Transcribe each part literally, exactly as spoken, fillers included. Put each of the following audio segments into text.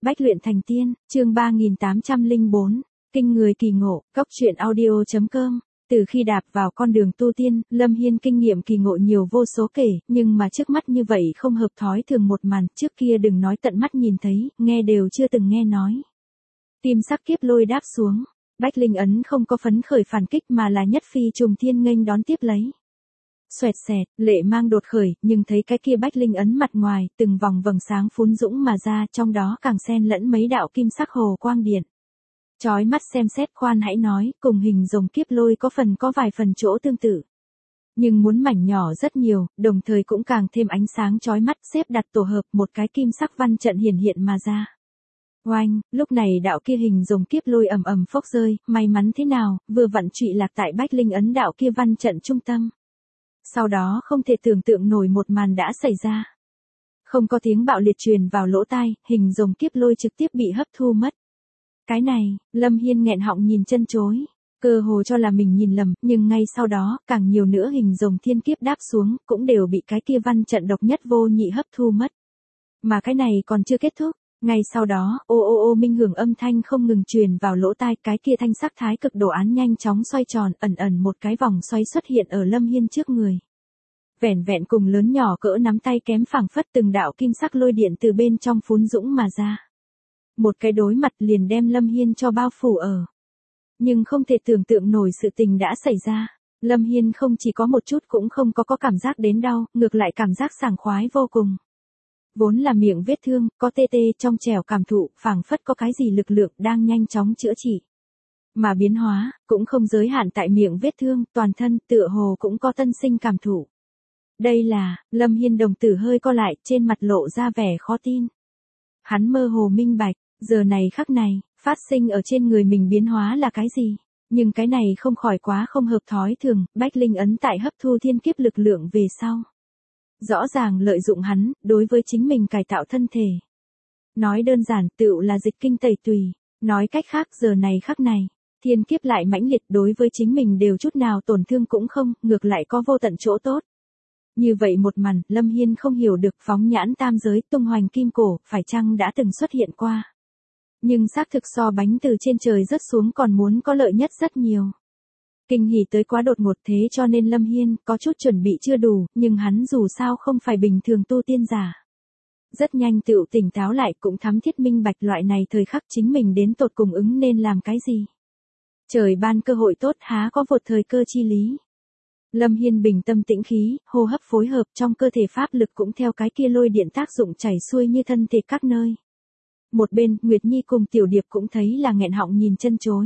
Bách luyện thành tiên, chương ba nghìn tám trăm lẻ bốn, kinh người kỳ ngộ, cốc truyện audio chấm com. Từ khi đạp vào con đường tu tiên, Lâm Hiên kinh nghiệm kỳ ngộ nhiều vô số kể, nhưng mà trước mắt như vậy không hợp thói thường một màn, trước kia đừng nói tận mắt nhìn thấy, nghe đều chưa từng nghe nói. Tim sắc kiếp lôi đáp xuống, Bách Linh ấn không có phấn khởi phản kích mà là nhất phi trùng thiên nghênh đón tiếp lấy. Xoẹt xẹt, lệ mang đột khởi, nhưng thấy cái kia Bách Linh ấn mặt ngoài, từng vòng vầng sáng phún dũng mà ra, trong đó càng xen lẫn mấy đạo kim sắc hồ quang điện. Chói mắt xem xét, khoan hãy nói, cùng hình rồng kiếp lôi có phần có vài phần chỗ tương tự. Nhưng muốn mảnh nhỏ rất nhiều, đồng thời cũng càng thêm ánh sáng chói mắt, xếp đặt tổ hợp một cái kim sắc văn trận hiển hiện mà ra. Oanh, lúc này đạo kia hình rồng kiếp lôi ầm ầm phốc rơi, may mắn thế nào, vừa vặn trụy lạc tại Bách Linh ấn đạo kia văn trận trung tâm. Sau đó không thể tưởng tượng nổi một màn đã xảy ra. Không có tiếng bạo liệt truyền vào lỗ tai, hình rồng kiếp lôi trực tiếp bị hấp thu mất. Cái này, Lâm Hiên nghẹn họng nhìn chân chối, cơ hồ cho là mình nhìn lầm, nhưng ngay sau đó, càng nhiều nữa hình rồng thiên kiếp đáp xuống, cũng đều bị cái kia văn trận độc nhất vô nhị hấp thu mất. Mà cái này còn chưa kết thúc, ngay sau đó, ô ô ô minh hưởng âm thanh không ngừng truyền vào lỗ tai, cái kia thanh sắc thái cực đồ án nhanh chóng xoay tròn, ẩn ẩn một cái vòng xoay xuất hiện ở Lâm Hiên trước người. Vẻn vẹn cùng lớn nhỏ cỡ nắm tay kém phảng phất từng đạo kim sắc lôi điện từ bên trong phún dũng mà ra. Một cái đối mặt liền đem Lâm Hiên cho bao phủ ở. Nhưng không thể tưởng tượng nổi sự tình đã xảy ra. Lâm Hiên không chỉ có một chút cũng không có có cảm giác đến đau, ngược lại cảm giác sảng khoái vô cùng. Vốn là miệng vết thương, có tê tê trong trẻo cảm thụ, phảng phất có cái gì lực lượng đang nhanh chóng chữa trị. Mà biến hóa, cũng không giới hạn tại miệng vết thương, toàn thân tựa hồ cũng có tân sinh cảm thụ. Đây là, Lâm Hiên đồng tử hơi co lại, trên mặt lộ ra vẻ khó tin. Hắn mơ hồ minh bạch, giờ này khắc này, phát sinh ở trên người mình biến hóa là cái gì? Nhưng cái này không khỏi quá không hợp thói thường, Bách Linh ấn tại hấp thu thiên kiếp lực lượng về sau. Rõ ràng lợi dụng hắn, đối với chính mình cải tạo thân thể. Nói đơn giản, tựu là dịch kinh tẩy tùy. Nói cách khác, giờ này khắc này, thiên kiếp lại mãnh liệt đối với chính mình đều chút nào tổn thương cũng không, ngược lại có vô tận chỗ tốt. Như vậy một màn, Lâm Hiên không hiểu được phóng nhãn tam giới tung hoành kim cổ, phải chăng đã từng xuất hiện qua. Nhưng xác thực so bánh từ trên trời rớt xuống còn muốn có lợi nhất rất nhiều. Kinh hỉ tới quá đột ngột thế cho nên Lâm Hiên có chút chuẩn bị chưa đủ, nhưng hắn dù sao không phải bình thường tu tiên giả. Rất nhanh tựu tỉnh táo lại cũng thắm thiết minh bạch loại này thời khắc chính mình đến tột cùng ứng nên làm cái gì. Trời ban cơ hội tốt há có vột thời cơ chi lý. Lâm Hiên bình tâm tĩnh khí, hô hấp phối hợp trong cơ thể pháp lực cũng theo cái kia lôi điện tác dụng chảy xuôi như thân thể các nơi. Một bên, Nguyệt Nhi cùng Tiểu Điệp cũng thấy là nghẹn họng nhìn chân chối.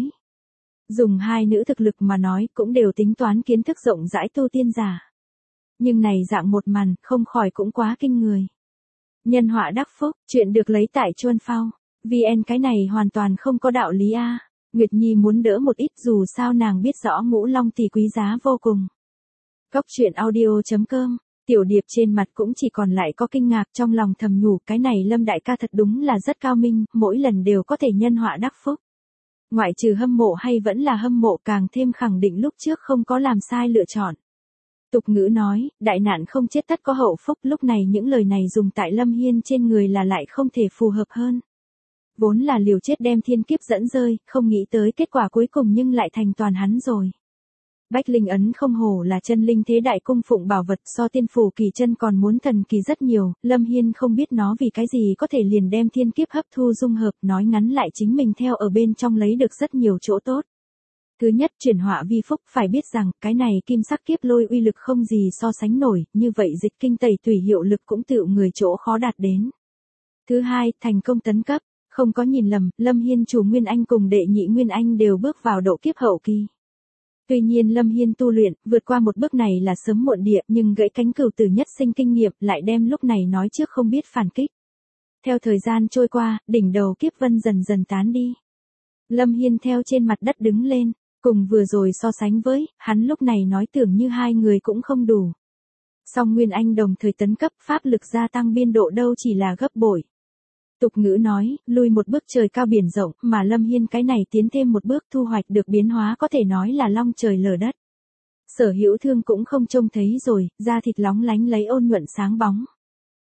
Dùng hai nữ thực lực mà nói cũng đều tính toán kiến thức rộng rãi tu tiên giả. Nhưng này dạng một màn, không khỏi cũng quá kinh người. Nhân họa đắc phúc, chuyện được lấy tại Chuân Phao. vê en cái này hoàn toàn không có đạo lý a. Nguyệt Nhi muốn đỡ một ít dù sao nàng biết rõ Ngũ Long tỷ quý giá vô cùng. Cốc truyện audio chấm com, Tiểu Điệp trên mặt cũng chỉ còn lại có kinh ngạc trong lòng thầm nhủ cái này Lâm đại ca thật đúng là rất cao minh, mỗi lần đều có thể nhân họa đắc phúc. Ngoại trừ hâm mộ hay vẫn là hâm mộ càng thêm khẳng định lúc trước không có làm sai lựa chọn. Tục ngữ nói, đại nạn không chết tất có hậu phúc, lúc này những lời này dùng tại Lâm Hiên trên người là lại không thể phù hợp hơn. Vốn là liều chết đem thiên kiếp dẫn rơi, không nghĩ tới kết quả cuối cùng nhưng lại thành toàn hắn rồi. Bách Linh ấn không hổ là chân linh thế đại cung phụng bảo vật so tiên phủ kỳ chân còn muốn thần kỳ rất nhiều, Lâm Hiên không biết nó vì cái gì có thể liền đem thiên kiếp hấp thu dung hợp, nói ngắn lại chính mình theo ở bên trong lấy được rất nhiều chỗ tốt. Thứ nhất, chuyển họa vi phúc, phải biết rằng, cái này kim sắc kiếp lôi uy lực không gì so sánh nổi, như vậy dịch kinh tẩy tùy hiệu lực cũng tự người chỗ khó đạt đến. Thứ hai, thành công tấn cấp, không có nhìn lầm, Lâm Hiên chủ Nguyên Anh cùng đệ nhị Nguyên Anh đều bước vào độ kiếp hậu kỳ. Tuy nhiên Lâm Hiên tu luyện, vượt qua một bước này là sớm muộn địa, nhưng gãy cánh cửu tử nhất sinh kinh nghiệm lại đem lúc này nói trước không biết phản kích. Theo thời gian trôi qua, đỉnh đầu kiếp vân dần dần tán đi. Lâm Hiên theo trên mặt đất đứng lên, cùng vừa rồi so sánh với, hắn lúc này nói tưởng như hai người cũng không đủ. Song Nguyên Anh đồng thời tấn cấp, pháp lực gia tăng biên độ đâu chỉ là gấp bội. Tục ngữ nói, lui một bước trời cao biển rộng, mà Lâm Hiên cái này tiến thêm một bước thu hoạch được biến hóa có thể nói là long trời lở đất. Sở hữu thương cũng không trông thấy rồi, da thịt lóng lánh lấy ôn nhuận sáng bóng.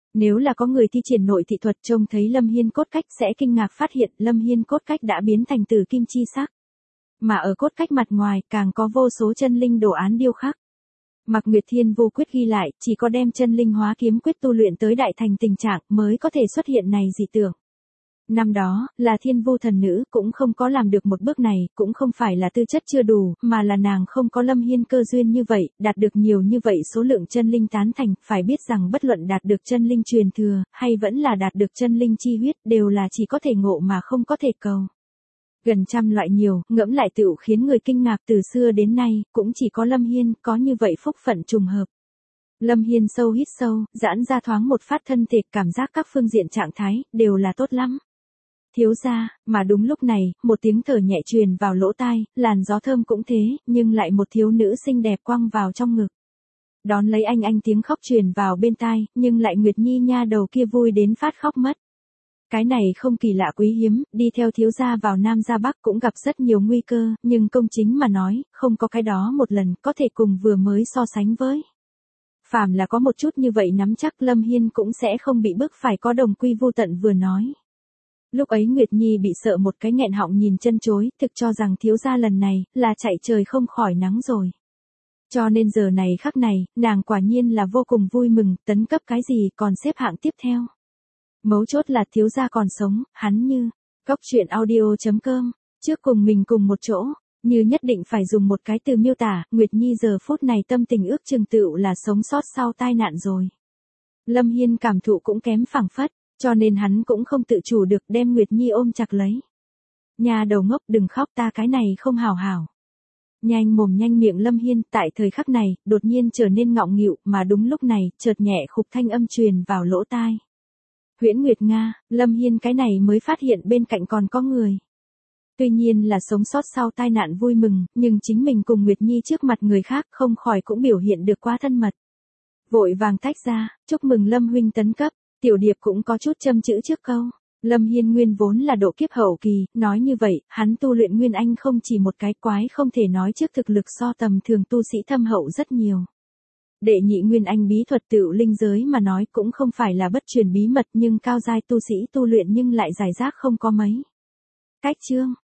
Nếu là có người thi triển nội thị thuật trông thấy Lâm Hiên cốt cách sẽ kinh ngạc phát hiện Lâm Hiên cốt cách đã biến thành tử kim chi sắc. Mà ở cốt cách mặt ngoài càng có vô số chân linh đồ án điêu khắc. Mạc Nguyệt Thiên vô quyết ghi lại, chỉ có đem chân linh hóa kiếm quyết tu luyện tới đại thành tình trạng mới có thể xuất hiện này dị tưởng. Năm đó, là Thiên Vu thần nữ cũng không có làm được một bước này, cũng không phải là tư chất chưa đủ, mà là nàng không có Lâm Hiên cơ duyên như vậy, đạt được nhiều như vậy số lượng chân linh tán thành, phải biết rằng bất luận đạt được chân linh truyền thừa, hay vẫn là đạt được chân linh chi huyết, đều là chỉ có thể ngộ mà không có thể cầu. Gần trăm loại nhiều, ngẫm lại tựu khiến người kinh ngạc từ xưa đến nay, cũng chỉ có Lâm Hiên có như vậy phúc phận trùng hợp. Lâm Hiên sâu hít sâu, giãn ra thoáng một phát thân thể, cảm giác các phương diện trạng thái, đều là tốt lắm. Thiếu gia, mà đúng lúc này, một tiếng thở nhẹ truyền vào lỗ tai, làn gió thơm cũng thế, nhưng lại một thiếu nữ xinh đẹp quăng vào trong ngực. Đón lấy anh anh tiếng khóc truyền vào bên tai, nhưng lại Nguyệt Nhi nha đầu kia vui đến phát khóc mất. Cái này không kỳ lạ quý hiếm, đi theo thiếu gia vào Nam ra Bắc cũng gặp rất nhiều nguy cơ, nhưng công chính mà nói, không có cái đó một lần có thể cùng vừa mới so sánh với. Phàm là có một chút như vậy nắm chắc Lâm Hiên cũng sẽ không bị bức phải có đồng quy vu tận vừa nói. Lúc ấy Nguyệt Nhi bị sợ một cái nghẹn họng nhìn chân chối, thực cho rằng thiếu gia lần này, là chạy trời không khỏi nắng rồi. Cho nên giờ này khắc này, nàng quả nhiên là vô cùng vui mừng, tấn cấp cái gì còn xếp hạng tiếp theo. Mấu chốt là thiếu gia còn sống, hắn như, góc truyện audio chấm com, trước cùng mình cùng một chỗ, như nhất định phải dùng một cái từ miêu tả, Nguyệt Nhi giờ phút này tâm tình ước chừng tựu là sống sót sau tai nạn rồi. Lâm Hiên cảm thụ cũng kém phảng phất, cho nên hắn cũng không tự chủ được đem Nguyệt Nhi ôm chặt lấy. Nhà đầu ngốc đừng khóc ta cái này không hào hảo. Nhanh mồm nhanh miệng Lâm Hiên tại thời khắc này, đột nhiên trở nên ngọng nghịu mà đúng lúc này, chợt nhẹ khục thanh âm truyền vào lỗ tai. Huyễn Nguyệt Nga, Lâm Hiên cái này mới phát hiện bên cạnh còn có người. Tuy nhiên là sống sót sau tai nạn vui mừng, nhưng chính mình cùng Nguyệt Nhi trước mặt người khác không khỏi cũng biểu hiện được quá thân mật. Vội vàng tách ra, chúc mừng Lâm huynh tấn cấp, tiểu điệp cũng có chút châm chữ trước câu. Lâm Hiên nguyên vốn là độ kiếp hậu kỳ, nói như vậy, hắn tu luyện Nguyên Anh không chỉ một cái quái không thể nói trước thực lực so tầm thường tu sĩ thâm hậu rất nhiều. Đệ nhị Nguyên Anh bí thuật tựu linh giới mà nói cũng không phải là bất truyền bí mật nhưng cao giai tu sĩ tu luyện nhưng lại giải rác không có mấy. Cách chương